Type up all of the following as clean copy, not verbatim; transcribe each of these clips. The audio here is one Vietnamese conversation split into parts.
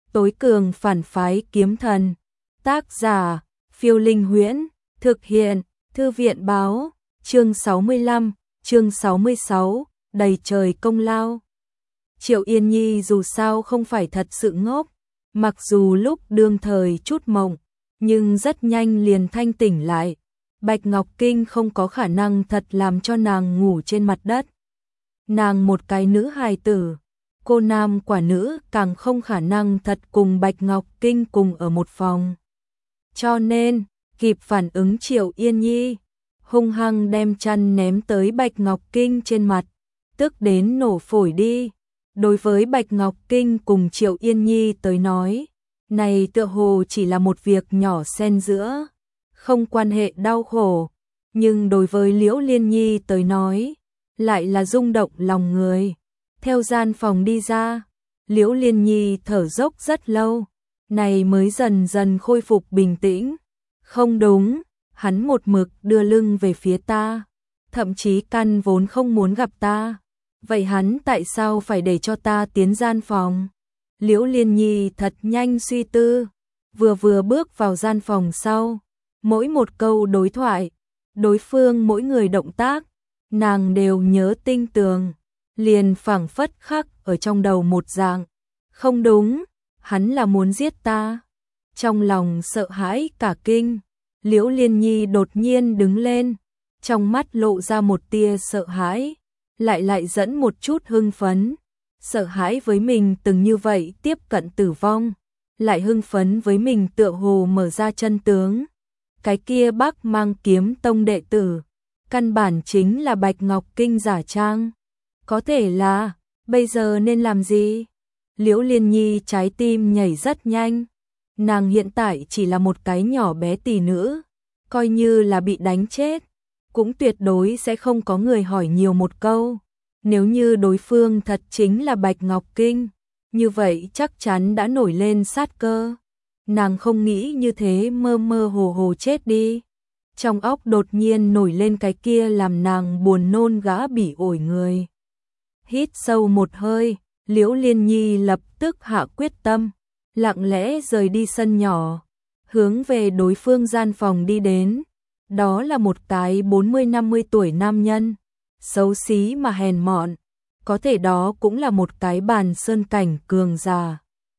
Tối cường phản phái kiếm thần. Tác giả, Phiêu Linh Huyễn. Thực hiện, Thư viện Báo. Chương 65, chương 66, đầy trời công lao. Triệu Yên Nhi dù sao không phải thật sự ngốc, mặc dù lúc đương thời chút mộng, nhưng rất nhanh liền thanh tỉnh lại. Bạch Ngọc Kinh không có khả năng thật làm cho nàng ngủ trên mặt đất. Nàng một cái nữ hài tử, cô nam quả nữ càng không khả năng thật cùng Bạch Ngọc Kinh cùng ở một phòng. Cho nên, kịp phản ứng Triệu Yên Nhi, hung hăng đem chăn ném tới Bạch Ngọc Kinh trên mặt, tức đến nổ phổi đi. Đối với Bạch Ngọc Kinh cùng Triệu Yên Nhi tới nói, này tựa hồ chỉ là một việc nhỏ xen giữa, không quan hệ đau khổ, nhưng đối với Liễu Liên Nhi tới nói, lại là rung động lòng người. Theo gian phòng đi ra, Liễu Liên Nhi thở dốc rất lâu, này mới dần dần khôi phục bình tĩnh. Không đúng, hắn một mực đưa lưng về phía ta, thậm chí căn vốn không muốn gặp ta. Vậy hắn tại sao phải để cho ta tiến gian phòng? Liễu Liên Nhi thật nhanh suy tư, vừa bước vào gian phòng sau, mỗi một câu đối thoại, đối phương mỗi người động tác, nàng đều nhớ tinh tường, liền phảng phất khắc ở trong đầu một dạng. Không đúng, hắn là muốn giết ta. Trong lòng sợ hãi cả kinh, Liễu Liên Nhi đột nhiên đứng lên, trong mắt lộ ra một tia sợ hãi, lại dẫn một chút hưng phấn. Sợ hãi với mình từng như vậy tiếp cận tử vong, lại hưng phấn với mình tựa hồ mở ra chân tướng. Cái kia Bắc Mang Kiếm Tông đệ tử, căn bản chính là Bạch Ngọc Kinh giả trang. Có thể là, bây giờ nên làm gì? Liễu Liên Nhi trái tim nhảy rất nhanh. Nàng hiện tại chỉ là một cái nhỏ bé tỷ nữ, coi như là bị đánh chết, cũng tuyệt đối sẽ không có người hỏi nhiều một câu. Nếu như đối phương thật chính là Bạch Ngọc Kinh, như vậy chắc chắn đã nổi lên sát cơ. Nàng không nghĩ như thế mơ mơ hồ chết đi. Trong óc đột nhiên nổi lên cái kia làm nàng buồn nôn gã bỉ ổi người. Hít sâu một hơi, Liễu Liên Nhi lập tức hạ quyết tâm, lặng lẽ rời đi sân nhỏ, hướng về đối phương gian phòng đi đến. Đó là một cái 40-50 tuổi nam nhân, xấu xí mà hèn mọn, có thể đó cũng là một cái bàn sơn cảnh cường giả.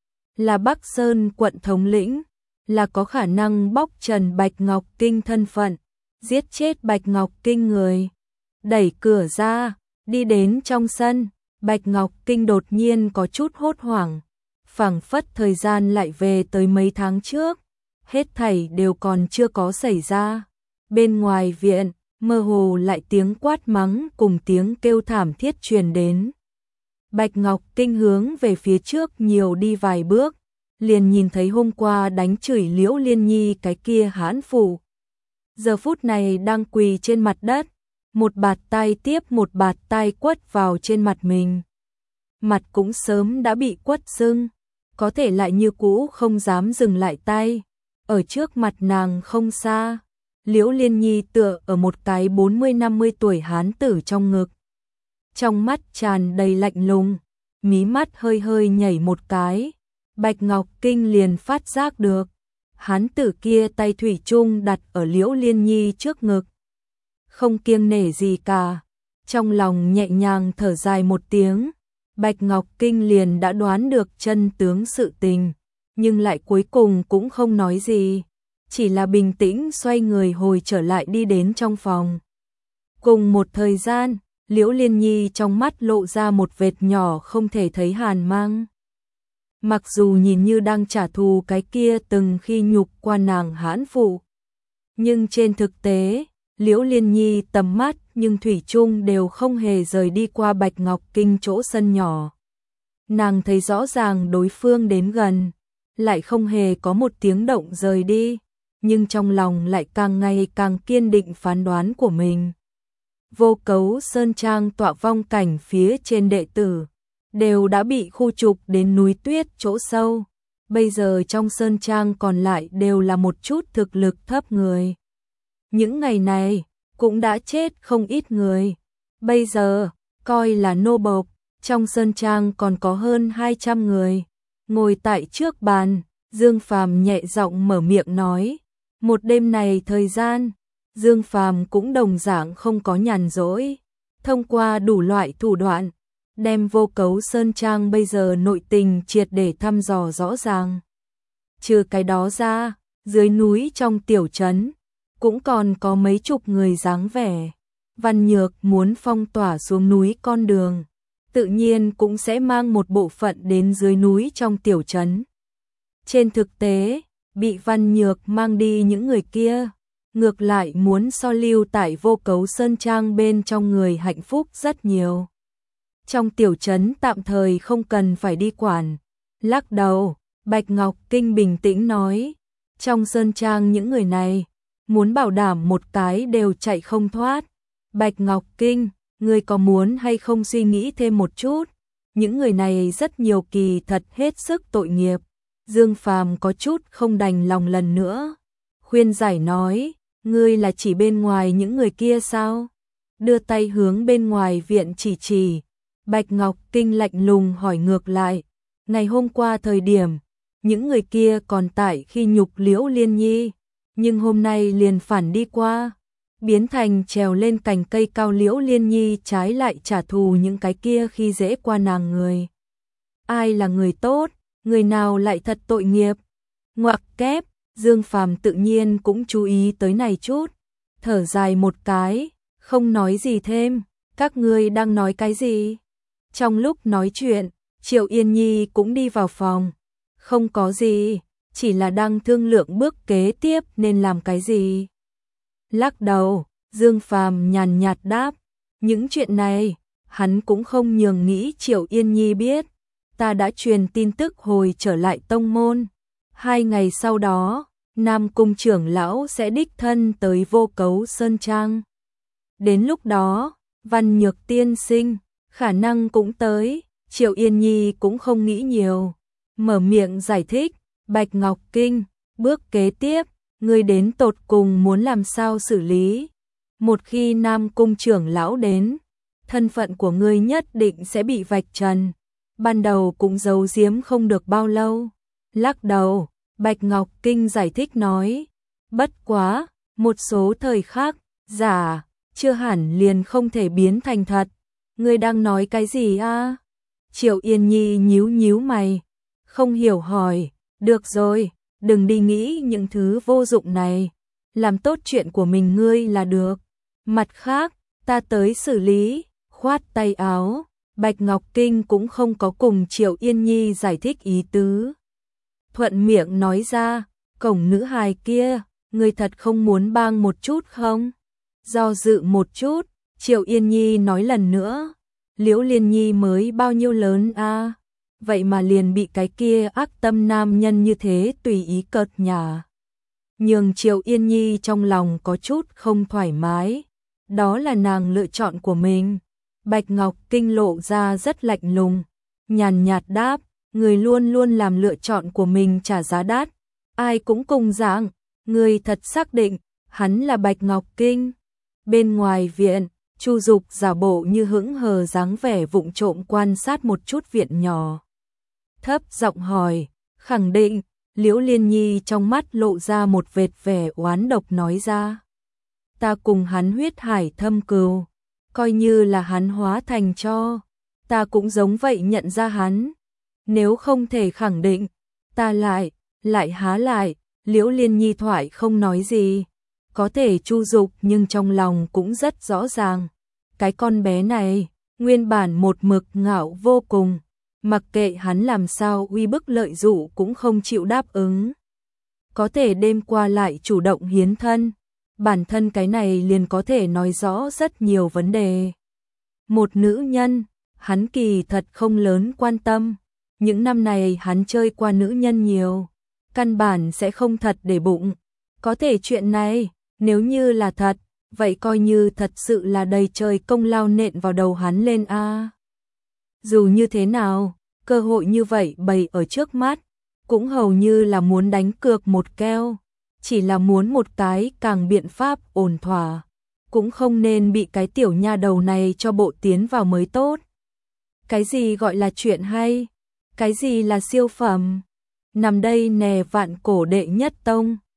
Là Bắc Sơn quận thống lĩnh, là có khả năng bóc trần Bạch Ngọc Kinh thân phận, giết chết Bạch Ngọc Kinh người. Đẩy cửa ra, đi đến trong sân, Bạch Ngọc Kinh đột nhiên có chút hốt hoảng, phảng phất thời gian lại về tới mấy tháng trước, hết thảy đều còn chưa có xảy ra. Bên ngoài viện, mơ hồ lại tiếng quát mắng cùng tiếng kêu thảm thiết truyền đến. Bạch Ngọc Kinh hướng về phía trước nhiều đi vài bước, liền nhìn thấy hôm qua đánh chửi Liễu Liên Nhi cái kia hãn phụ. Giờ phút này đang quỳ trên mặt đất, một bạt tay tiếp một bạt tay quất vào trên mặt mình. Mặt cũng sớm đã bị quất sưng, có thể lại như cũ không dám dừng lại tay. Ở trước mặt nàng không xa, Liễu Liên Nhi tựa ở một cái 40-50 tuổi hán tử trong ngực. Trong mắt tràn đầy lạnh lùng, mí mắt hơi hơi nhảy một cái. Bạch Ngọc Kinh liền phát giác được, hán tử kia tay thủy chung đặt ở Liễu Liên Nhi trước ngực. Không kiêng nể gì cả, trong lòng nhẹ nhàng thở dài một tiếng. Bạch Ngọc Kinh liền đã đoán được chân tướng sự tình, nhưng lại cuối cùng cũng không nói gì, chỉ là bình tĩnh xoay người hồi trở lại đi đến trong phòng. Cùng một thời gian, Liễu Liên Nhi trong mắt lộ ra một vệt nhỏ không thể thấy hàn mang. Mặc dù nhìn như đang trả thù cái kia từng khi nhục qua nàng hãn phụ, nhưng trên thực tế, Liễu Liên Nhi tầm mắt nhưng thủy chung đều không hề rời đi qua Bạch Ngọc Kinh chỗ sân nhỏ. Nàng thấy rõ ràng đối phương đến gần, lại không hề có một tiếng động rời đi, nhưng trong lòng lại càng ngày càng kiên định phán đoán của mình. Vô Cấu Sơn Trang tọa vong cảnh phía trên đệ tử, đều đã bị khu trục đến núi tuyết chỗ sâu. Bây giờ trong Sơn Trang còn lại đều là một chút thực lực thấp người. Những ngày này, cũng đã chết không ít người. Bây giờ, coi là nô bộc, trong Sơn Trang còn có hơn 200 người. ngồi tại trước bàn, Dương Phàm nhẹ giọng mở miệng nói, một đêm này thời gian, Dương Phàm cũng đồng dạng không có nhàn rỗi, thông qua đủ loại thủ đoạn, đem Vô Cấu Sơn Trang bây giờ nội tình triệt để thăm dò rõ ràng. Trừ cái đó ra, dưới núi trong tiểu trấn, cũng còn có mấy chục người dáng vẻ. Văn Nhược muốn phong tỏa xuống núi con đường, tự nhiên cũng sẽ mang một bộ phận đến dưới núi trong tiểu trấn. Trên thực tế, bị Văn Nhược mang đi những người kia, ngược lại muốn so lưu tại Vô Cấu Sơn Trang bên trong người hạnh phúc rất nhiều. Trong tiểu trấn tạm thời không cần phải đi quản. Lắc đầu, Bạch Ngọc Kinh bình tĩnh nói, trong Sơn Trang những người này, muốn bảo đảm một cái đều chạy không thoát. Bạch Ngọc Kinh, ngươi có muốn hay không suy nghĩ thêm một chút? Những người này rất nhiều kỳ thật hết sức tội nghiệp. Dương Phàm có chút không đành lòng lần nữa. Khuyên giải nói, ngươi là chỉ bên ngoài những người kia sao? Đưa tay hướng bên ngoài viện chỉ. Bạch Ngọc Kinh lạnh lùng hỏi ngược lại, ngày hôm qua thời điểm, những người kia còn tại khi nhục Liễu Liên Nhi, nhưng hôm nay liền phản đi qua, biến thành trèo lên cành cây cao Liễu Liên Nhi trái lại trả thù những cái kia khi dễ qua nàng người. Ai là người tốt, người nào lại thật tội nghiệp? Ngoặc kép, Dương Phàm tự nhiên cũng chú ý tới này chút, thở dài một cái, không nói gì thêm, các ngươi đang nói cái gì? Trong lúc nói chuyện, Triệu Yên Nhi cũng đi vào phòng, không có gì, chỉ là đang thương lượng bước kế tiếp nên làm cái gì. Lắc đầu, Dương Phàm nhàn nhạt đáp, những chuyện này, hắn cũng không nhường nghĩ Triệu Yên Nhi biết, ta đã truyền tin tức hồi trở lại tông môn. 2 ngày sau đó, Nam Cung trưởng lão sẽ đích thân tới Vô Cấu Sơn Trang. Đến lúc đó, Văn Nhược tiên sinh, khả năng cũng tới, Triệu Yên Nhi cũng không nghĩ nhiều. Mở miệng giải thích, Bạch Ngọc Kinh, bước kế tiếp, ngươi đến tột cùng muốn làm sao xử lý. Một khi Nam Cung trưởng lão đến, thân phận của ngươi nhất định sẽ bị vạch trần. Ban đầu cũng giấu giếm không được bao lâu. Lắc đầu, Bạch Ngọc Kinh giải thích nói, bất quá, một số thời khắc, giả, chưa hẳn liền không thể biến thành thật. Ngươi đang nói cái gì a? Triệu Yên Nhi nhíu mày, không hiểu hỏi, được rồi, đừng đi nghĩ những thứ vô dụng này, làm tốt chuyện của mình ngươi là được. Mặt khác, ta tới xử lý, khoát tay áo, Bạch Ngọc Kinh cũng không có cùng Triệu Yên Nhi giải thích ý tứ. Thuận miệng nói ra, cổng nữ hài kia, ngươi thật không muốn bang một chút không? Do dự một chút, Triệu Yên Nhi nói lần nữa, Liễu Liên Nhi mới bao nhiêu lớn a, vậy mà liền bị cái kia ác tâm nam nhân như thế tùy ý cợt nhả. Nhưng Triệu Yên Nhi trong lòng có chút không thoải mái, đó là nàng lựa chọn của mình. Bạch Ngọc Kinh lộ ra rất lạnh lùng, nhàn nhạt đáp, người luôn luôn làm lựa chọn của mình trả giá đắt, ai cũng cùng dạng, người thật xác định, hắn là Bạch Ngọc Kinh. Bên ngoài viện, Chu Dục giả bộ như hững hờ dáng vẻ vụng trộm quan sát một chút viện nhỏ. Thấp giọng hỏi, khẳng định, Liễu Liên Nhi trong mắt lộ ra một vệt vẻ oán độc nói ra. Ta cùng hắn huyết hải thâm cừu, coi như là hắn hóa thành cho, ta cũng giống vậy nhận ra hắn. Nếu không thể khẳng định, ta lại há lại, Liễu Liên Nhi thoại không nói gì. Có thể Chu Dục nhưng trong lòng cũng rất rõ ràng. Cái con bé này, nguyên bản một mực ngạo vô cùng, mặc kệ hắn làm sao uy bức lợi dụ cũng không chịu đáp ứng. Có thể đêm qua lại chủ động hiến thân, bản thân cái này liền có thể nói rõ rất nhiều vấn đề. Một nữ nhân, hắn kỳ thật không lớn quan tâm, những năm này hắn chơi qua nữ nhân nhiều, căn bản sẽ không thật để bụng. Có thể chuyện này, nếu như là thật, vậy coi như thật sự là đầy trời công lao nện vào đầu hắn lên a. Dù như thế nào, cơ hội như vậy bày ở trước mắt, cũng hầu như là muốn đánh cược một keo, chỉ là muốn một cái càng biện pháp ổn thỏa, cũng không nên bị cái tiểu nha đầu này cho bộ tiến vào mới tốt. Cái gì gọi là chuyện hay? Cái gì là siêu phẩm? Nằm đây nè, vạn cổ đệ nhất tông.